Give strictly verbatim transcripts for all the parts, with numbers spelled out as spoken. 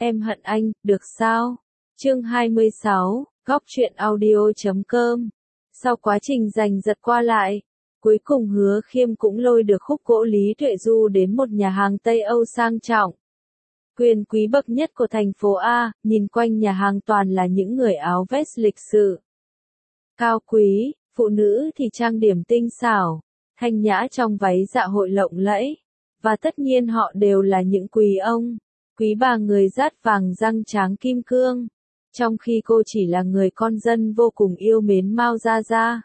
em hận anh, được sao? Chương hai mươi sáu, góc truyện audio chấm com. Sau quá trình giành giật qua lại, cuối cùng Hứa Khiêm cũng lôi được khúc gỗ Lý Tuệ Du đến một nhà hàng Tây Âu sang trọng. Quyền quý bậc nhất của thành phố A, nhìn quanh nhà hàng toàn là những người áo vest lịch sự. Cao quý, phụ nữ thì trang điểm tinh xảo, thanh nhã trong váy dạ hội lộng lẫy. Và tất nhiên họ đều là những quý ông, quý bà người dát vàng răng tráng kim cương. Trong khi cô chỉ là người con dân vô cùng yêu mến Mao Gia Gia.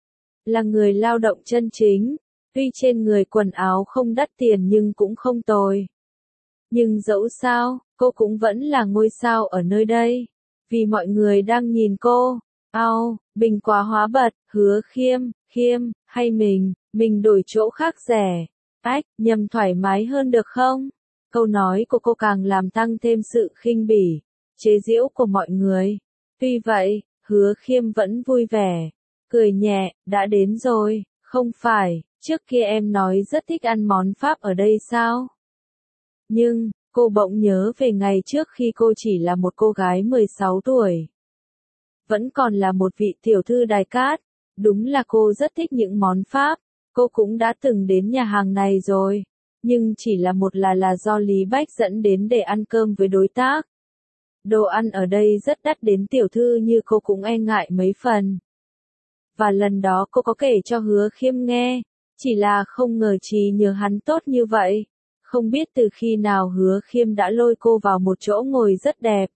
Là người lao động chân chính, tuy trên người quần áo không đắt tiền nhưng cũng không tồi. Nhưng dẫu sao, cô cũng vẫn là ngôi sao ở nơi đây. Vì mọi người đang nhìn cô. Ao, bình quá hóa bật, Hứa Khiêm, Khiêm, hay mình, mình đổi chỗ khác rẻ. Ách, nhầm thoải mái hơn được không? Câu nói của cô càng làm tăng thêm sự khinh bỉ, chế giễu của mọi người. Tuy vậy, Hứa Khiêm vẫn vui vẻ, cười nhẹ, đã đến rồi, không phải, trước kia em nói rất thích ăn món Pháp ở đây sao? Nhưng, cô bỗng nhớ về ngày trước khi cô chỉ là một cô gái mười sáu tuổi. Vẫn còn là một vị tiểu thư đài cát, đúng là cô rất thích những món Pháp. Cô cũng đã từng đến nhà hàng này rồi, nhưng chỉ là một là là do Lý Bách dẫn đến để ăn cơm với đối tác. Đồ ăn ở đây rất đắt đến tiểu thư như cô cũng e ngại mấy phần. Và lần đó cô có kể cho Hứa Khiêm nghe, chỉ là không ngờ trí nhớ hắn tốt như vậy. Không biết từ khi nào Hứa Khiêm đã lôi cô vào một chỗ ngồi rất đẹp.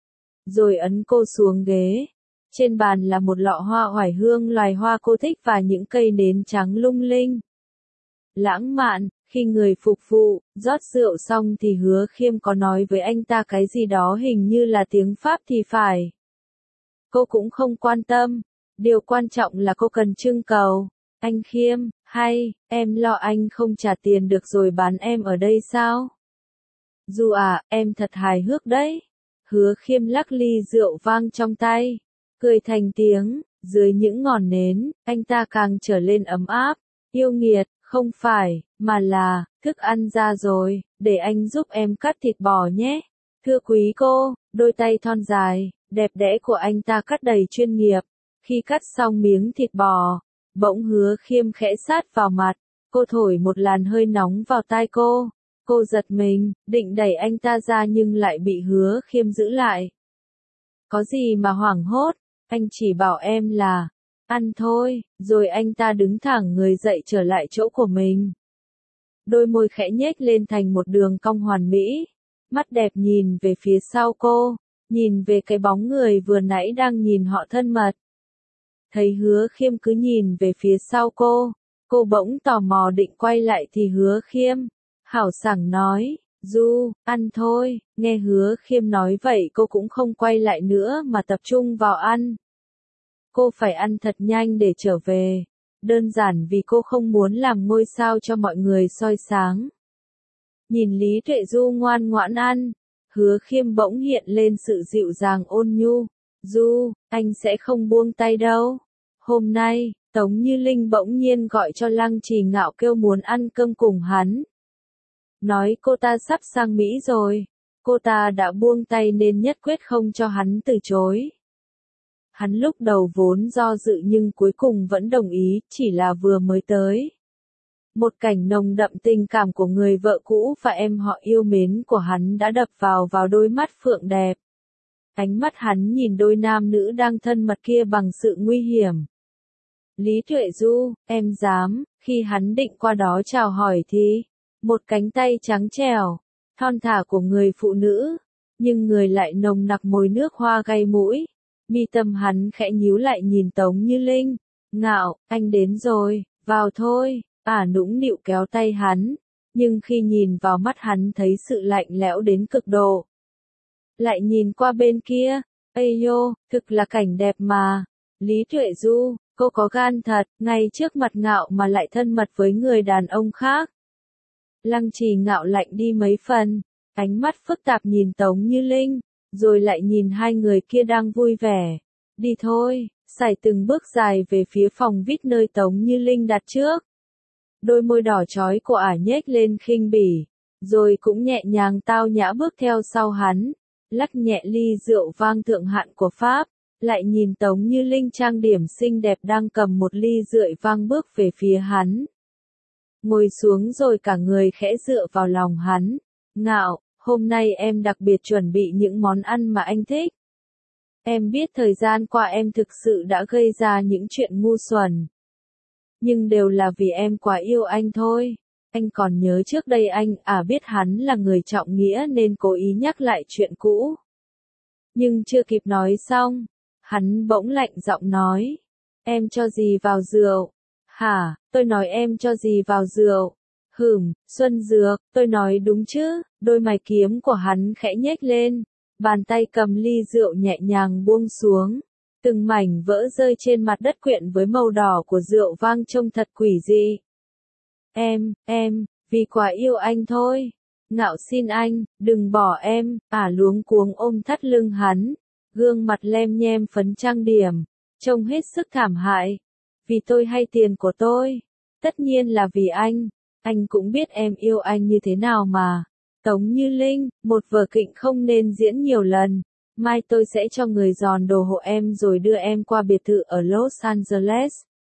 Rồi ấn cô xuống ghế. Trên bàn là một lọ hoa oải hương loài hoa cô thích và những cây nến trắng lung linh. Lãng mạn, khi người phục vụ, rót rượu xong thì Hứa Khiêm có nói với anh ta cái gì đó hình như là tiếng Pháp thì phải. Cô cũng không quan tâm, điều quan trọng là cô cần trưng cầu. Anh Khiêm, hay, em lo anh không trả tiền được rồi bán em ở đây sao? Du à, em thật hài hước đấy. Hứa Khiêm lắc ly rượu vang trong tay. Cười thành tiếng, dưới những ngọn nến, anh ta càng trở lên ấm áp, yêu nghiệt, không phải, mà là, thức ăn ra rồi, để anh giúp em cắt thịt bò nhé. Thưa quý cô, đôi tay thon dài, đẹp đẽ của anh ta cắt đầy chuyên nghiệp. Khi cắt xong miếng thịt bò, bỗng Hứa Khiêm khẽ sát vào mặt, cô thổi một làn hơi nóng vào tai cô. Cô giật mình, định đẩy anh ta ra nhưng lại bị Hứa Khiêm giữ lại. Có gì mà hoảng hốt? Anh chỉ bảo em là, ăn thôi, rồi anh ta đứng thẳng người dậy trở lại chỗ của mình. Đôi môi khẽ nhếch lên thành một đường cong hoàn mỹ, mắt đẹp nhìn về phía sau cô, nhìn về cái bóng người vừa nãy đang nhìn họ thân mật. Thấy Hứa Khiêm cứ nhìn về phía sau cô, cô bỗng tò mò định quay lại thì Hứa Khiêm, hảo sảng nói. Du, ăn thôi, nghe Hứa Khiêm nói vậy cô cũng không quay lại nữa mà tập trung vào ăn. Cô phải ăn thật nhanh để trở về, đơn giản vì cô không muốn làm ngôi sao cho mọi người soi sáng. Nhìn Lý Tuệ Du ngoan ngoãn ăn, Hứa Khiêm bỗng hiện lên sự dịu dàng ôn nhu. Du, anh sẽ không buông tay đâu. Hôm nay, Tống Như Linh bỗng nhiên gọi cho Lăng Trì Ngạo kêu muốn ăn cơm cùng hắn. Nói cô ta sắp sang Mỹ rồi, cô ta đã buông tay nên nhất quyết không cho hắn từ chối. Hắn lúc đầu vốn do dự nhưng cuối cùng vẫn đồng ý, chỉ là vừa mới tới. Một cảnh nồng đậm tình cảm của người vợ cũ và em họ yêu mến của hắn đã đập vào vào đôi mắt phượng đẹp. Ánh mắt hắn nhìn đôi nam nữ đang thân mật kia bằng sự nguy hiểm. Lý Tuệ Du, em dám, khi hắn định qua đó chào hỏi thì, một cánh tay trắng trẻo, thon thả của người phụ nữ, nhưng người lại nồng nặc mùi nước hoa gây mũi. Mi tâm hắn khẽ nhíu lại nhìn Tống Như Linh. Ngạo, anh đến rồi, vào thôi. Ả nũng nịu kéo tay hắn, nhưng khi nhìn vào mắt hắn thấy sự lạnh lẽo đến cực độ. Lại nhìn qua bên kia, ây nhô, thực là cảnh đẹp mà. Lý Tuệ Du, cô có gan thật, ngay trước mặt Ngạo mà lại thân mật với người đàn ông khác. Lăng Trì Ngạo lạnh đi mấy phần, ánh mắt phức tạp nhìn Tống Như Linh, rồi lại nhìn hai người kia đang vui vẻ. Đi thôi, sải từng bước dài về phía phòng vip nơi Tống Như Linh đặt trước. Đôi môi đỏ chói của Ả nhếch lên khinh bỉ, rồi cũng nhẹ nhàng tao nhã bước theo sau hắn, lắc nhẹ ly rượu vang thượng hạng của Pháp, lại nhìn Tống Như Linh trang điểm xinh đẹp đang cầm một ly rượu vang bước về phía hắn. Ngồi xuống rồi cả người khẽ dựa vào lòng hắn, Ngạo, hôm nay em đặc biệt chuẩn bị những món ăn mà anh thích. Em biết thời gian qua em thực sự đã gây ra những chuyện ngu xuẩn. Nhưng đều là vì em quá yêu anh thôi. Anh còn nhớ trước đây anh à biết hắn là người trọng nghĩa nên cố ý nhắc lại chuyện cũ. Nhưng chưa kịp nói xong, hắn bỗng lạnh giọng nói. Em cho gì vào rượu? Hả, tôi nói em cho gì vào rượu? Hửm, Xuân Dược, tôi nói đúng chứ? Đôi mày kiếm của hắn khẽ nhếch lên, bàn tay cầm ly rượu nhẹ nhàng buông xuống. Từng mảnh vỡ rơi trên mặt đất quyện với màu đỏ của rượu vang trông thật quỷ dị. Em, em, vì quá yêu anh thôi. Ngạo xin anh, đừng bỏ em, ả luống cuống ôm thắt lưng hắn, gương mặt lem nhem phấn trang điểm, trông hết sức thảm hại. Vì tôi hay tiền của tôi. Tất nhiên là vì anh. Anh cũng biết em yêu anh như thế nào mà. Tống Như Linh, một vở kịch không nên diễn nhiều lần. Mai tôi sẽ cho người giòn đồ hộ em rồi đưa em qua biệt thự ở Los Angeles.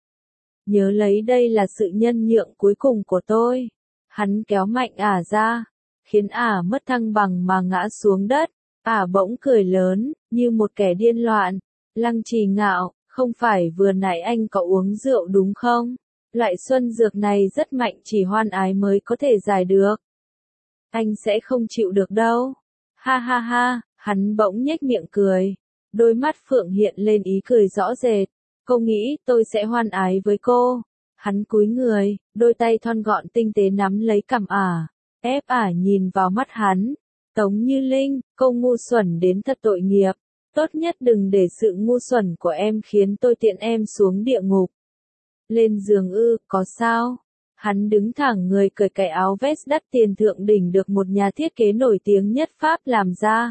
Nhớ lấy đây là sự nhân nhượng cuối cùng của tôi. Hắn kéo mạnh ả ra, khiến ả mất thăng bằng mà ngã xuống đất. Ả bỗng cười lớn, như một kẻ điên loạn. Lăng Trì Ngạo, không phải vừa nãy anh có uống rượu đúng không? Loại xuân dược này rất mạnh, chỉ hoan ái mới có thể giải được. Anh sẽ không chịu được đâu. Ha ha ha, hắn bỗng nhếch miệng cười. Đôi mắt Phượng hiện lên ý cười rõ rệt. Cô nghĩ tôi sẽ hoan ái với cô. Hắn cúi người, đôi tay thon gọn tinh tế nắm lấy cằm ả, ép ả nhìn vào mắt hắn. Tống Như Linh, cô ngu xuẩn đến thật tội nghiệp. Tốt nhất đừng để sự ngu xuẩn của em khiến tôi tiện em xuống địa ngục. Lên giường ư, có sao? Hắn đứng thẳng người cởi cái áo vest đắt tiền thượng đỉnh được một nhà thiết kế nổi tiếng nhất Pháp làm ra.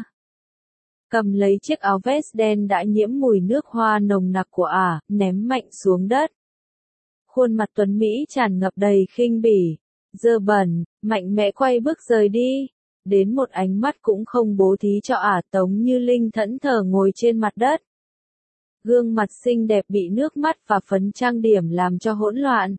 Cầm lấy chiếc áo vest đen đã nhiễm mùi nước hoa nồng nặc của ả, ném mạnh xuống đất. Khuôn mặt tuấn Mỹ tràn ngập đầy khinh bỉ, dơ bẩn, mạnh mẽ quay bước rời đi. Đến một ánh mắt cũng không bố thí cho ả. Tống Như Linh thẫn thờ ngồi trên mặt đất. Gương mặt xinh đẹp bị nước mắt và phấn trang điểm làm cho hỗn loạn.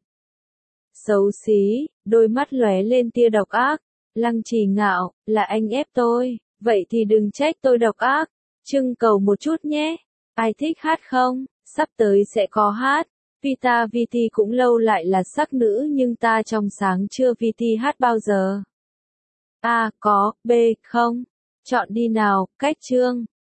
Xấu xí, đôi mắt lóe lên tia độc ác. Lăng Trì Ngạo, là anh ép tôi, vậy thì đừng trách tôi độc ác. Trưng cầu một chút nhé. Ai thích hát không? Sắp tới sẽ có hát. Vita Viti cũng lâu lại là sắc nữ nhưng ta trong sáng chưa Viti hát bao giờ. A, có, B, không. Chọn đi nào, cách chương.